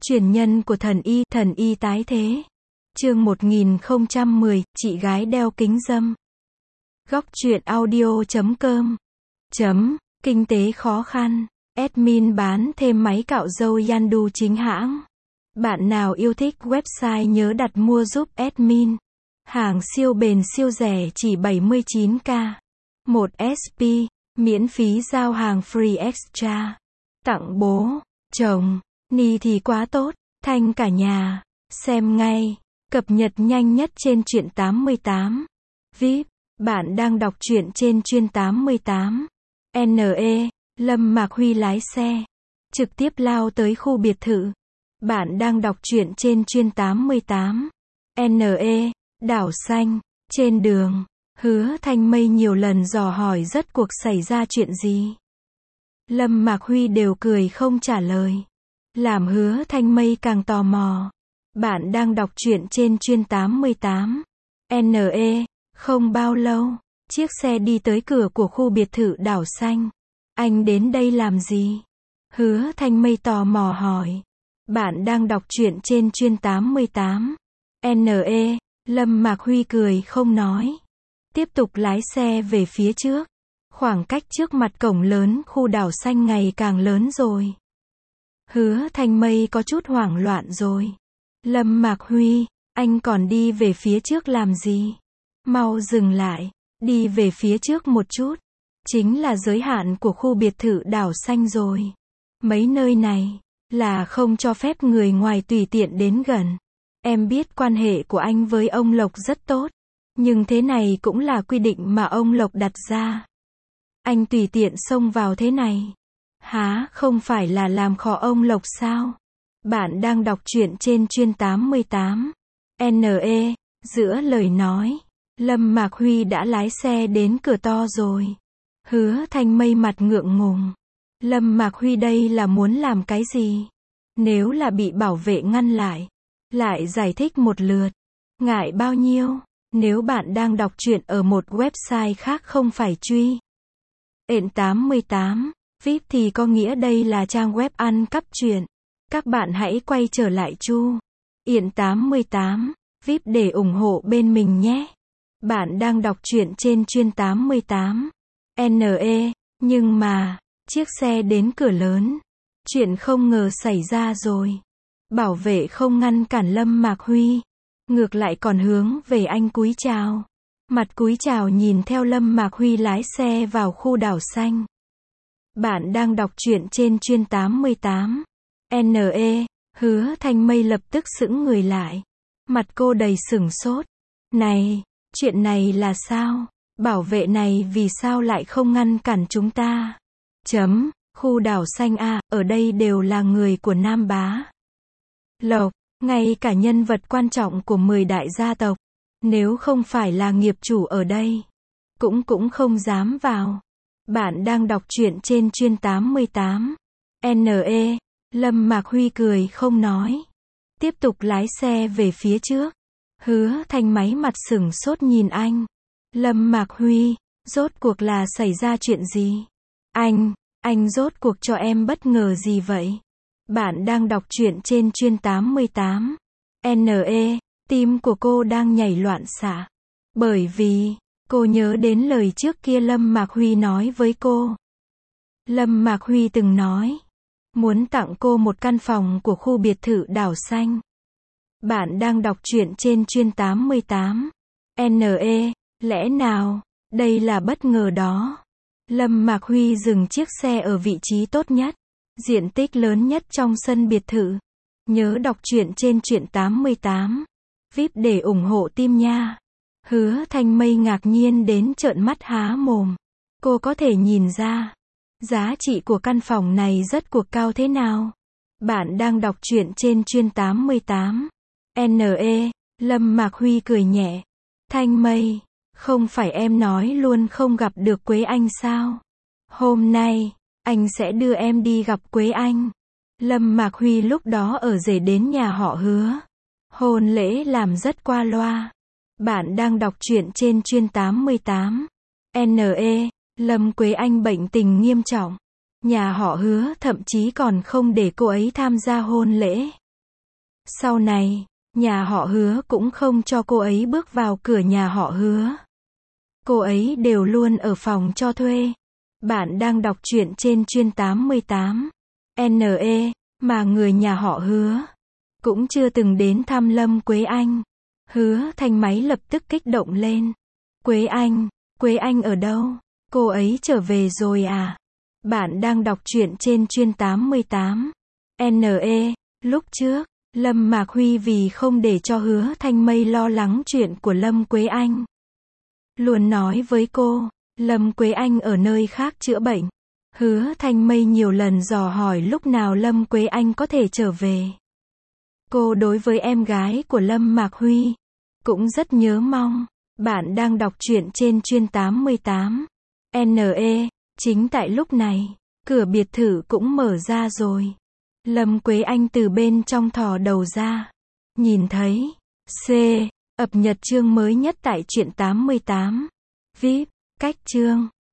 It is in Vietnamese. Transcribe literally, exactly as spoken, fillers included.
Truyền nhân của thần y, thần y tái thế. Chương một nghìn không trăm mười, chị gái đeo kính râm. Góc truyện audio chấm com. Chấm, kinh tế khó khăn. Admin bán thêm máy cạo râu Yandu chính hãng. Bạn nào yêu thích website nhớ đặt mua giúp admin. Hàng siêu bền siêu rẻ chỉ bảy mươi chín k. một ét pê, miễn phí giao hàng free extra. Tặng bố, chồng, ni thì quá tốt, thanh cả nhà. Xem ngay, cập nhật nhanh nhất trên truyện tám mươi tám. vê i pê, bạn đang đọc truyện trên chuyên tám mươi tám. en e, Lâm Mạc Huy lái xe, trực tiếp lao tới khu biệt thự. Bạn đang đọc truyện trên chuyên tám mươi tám. en e, đảo xanh, trên đường, Hứa Thanh Mây nhiều lần dò hỏi rốt cuộc xảy ra chuyện gì. Lâm Mạc Huy đều cười không trả lời. Làm Hứa Thanh Mây càng tò mò. Bạn đang đọc truyện trên chuyên tám mươi tám. en e, không bao lâu, chiếc xe đi tới cửa của khu biệt thự đảo xanh. Anh đến đây làm gì? Hứa Thanh Mây tò mò hỏi. Bạn đang đọc truyện trên chuyên tám mươi tám. en e, Lâm Mạc Huy cười không nói. Tiếp tục lái xe về phía trước. Khoảng cách trước mặt cổng lớn khu đảo xanh ngày càng lớn rồi. Hứa Thanh Mây có chút hoảng loạn rồi. Lâm Mạc Huy, anh còn đi về phía trước làm gì? Mau dừng lại, đi về phía trước một chút. Chính là giới hạn của khu biệt thự đảo xanh rồi. Mấy nơi này là không cho phép người ngoài tùy tiện đến gần. Em biết quan hệ của anh với ông Lộc rất tốt, nhưng thế này cũng là quy định mà ông Lộc đặt ra. Anh tùy tiện xông vào thế này, há không phải là làm khó ông Lộc sao? Bạn đang đọc truyện trên chuyên tám mươi tám. en e, giữa lời nói, Lâm Mạc Huy đã lái xe đến cửa to rồi. Hứa Thanh Mây mặt ngượng ngùng. Lâm Mạc Huy đây là muốn làm cái gì? Nếu là bị bảo vệ ngăn lại, lại giải thích một lượt, ngại bao nhiêu? Nếu bạn đang đọc truyện ở một website khác không phải truy ện tám mươi tám, vê i pê thì có nghĩa đây là trang web ăn cắp truyện. Các bạn hãy quay trở lại chu ện tám mươi tám, vê i pê để ủng hộ bên mình nhé. Bạn đang đọc truyện trên chuyên tám mươi tám. en e, nhưng mà, chiếc xe đến cửa lớn. Chuyện không ngờ xảy ra rồi. Bảo vệ không ngăn cản Lâm Mạc Huy. Ngược lại còn hướng về anh cúi chào. Mặt cúi chào nhìn theo Lâm Mạc Huy lái xe vào khu đảo xanh. Bạn đang đọc truyện trên chuyên tám mươi tám. en e, Hứa Thanh Mây lập tức sững người lại. Mặt cô đầy sửng sốt. Này, chuyện này là sao? Bảo vệ này vì sao lại không ngăn cản chúng ta? Chấm, khu đảo xanh A, ở đây đều là người của Nam Bá Lộc, ngay cả nhân vật quan trọng của mười đại gia tộc. Nếu không phải là nghiệp chủ ở đây, cũng cũng không dám vào. Bạn đang đọc truyện trên chuyên tám mươi tám. en e, Lâm Mạc Huy cười không nói. Tiếp tục lái xe về phía trước. Hứa Thanh máy mặt sửng sốt nhìn anh. Lâm Mạc Huy, rốt cuộc là xảy ra chuyện gì? Anh, anh rốt cuộc cho em bất ngờ gì vậy? Bạn đang đọc truyện trên chuyên tám mươi tám. en e, tim của cô đang nhảy loạn xạ. Bởi vì, cô nhớ đến lời trước kia Lâm Mạc Huy nói với cô. Lâm Mạc Huy từng nói, muốn tặng cô một căn phòng của khu biệt thự đảo xanh. Bạn đang đọc truyện trên chuyên tám mươi tám. en e, lẽ nào, đây là bất ngờ đó. Lâm Mạc Huy dừng chiếc xe ở vị trí tốt nhất, diện tích lớn nhất trong sân biệt thự. Nhớ đọc truyện trên truyện tám mươi tám. vê i pê để ủng hộ team nha. Hứa Thanh Mây ngạc nhiên đến trợn mắt há mồm. Cô có thể nhìn ra, giá trị của căn phòng này rất cuộc cao thế nào. Bạn đang đọc truyện trên chuyên tám mươi tám. en e, Lâm Mạc Huy cười nhẹ. Thanh Mây, không phải em nói luôn không gặp được Quế Anh sao? Hôm nay, anh sẽ đưa em đi gặp Quế Anh. Lâm Mạc Huy lúc đó ở rể đến nhà họ Hứa. Hôn lễ làm rất qua loa. Bạn đang đọc truyện trên chuyên tám mươi tám. en e, Lâm Quế Anh bệnh tình nghiêm trọng. Nhà họ Hứa thậm chí còn không để cô ấy tham gia hôn lễ. Sau này, nhà họ Hứa cũng không cho cô ấy bước vào cửa nhà họ Hứa. Cô ấy đều luôn ở phòng cho thuê. Bạn đang đọc truyện trên chuyên tám mươi tám N E, mà người nhà họ Hứa cũng chưa từng đến thăm Lâm Quế Anh. Hứa Thanh máy lập tức kích động lên. Quế Anh, Quế Anh ở đâu? Cô ấy trở về rồi à? Bạn đang đọc truyện trên chuyên tám mươi tám N E. Lúc trước, Lâm Mạc Huy vì không để cho Hứa Thanh Mây lo lắng chuyện của Lâm Quế Anh, luôn nói với cô, Lâm Quế Anh ở nơi khác chữa bệnh. Hứa Thanh Mây nhiều lần dò hỏi lúc nào Lâm Quế Anh có thể trở về. Cô đối với em gái của Lâm Mạc Huy cũng rất nhớ mong. Bạn đang đọc truyện trên chuyên tám mươi tám N E. Chính tại lúc này, cửa biệt thự cũng mở ra rồi. Lâm Quế Anh từ bên trong thò đầu ra, nhìn thấy C. Ập nhật chương mới nhất tại truyện tám mươi tám. vê i pê, cách chương.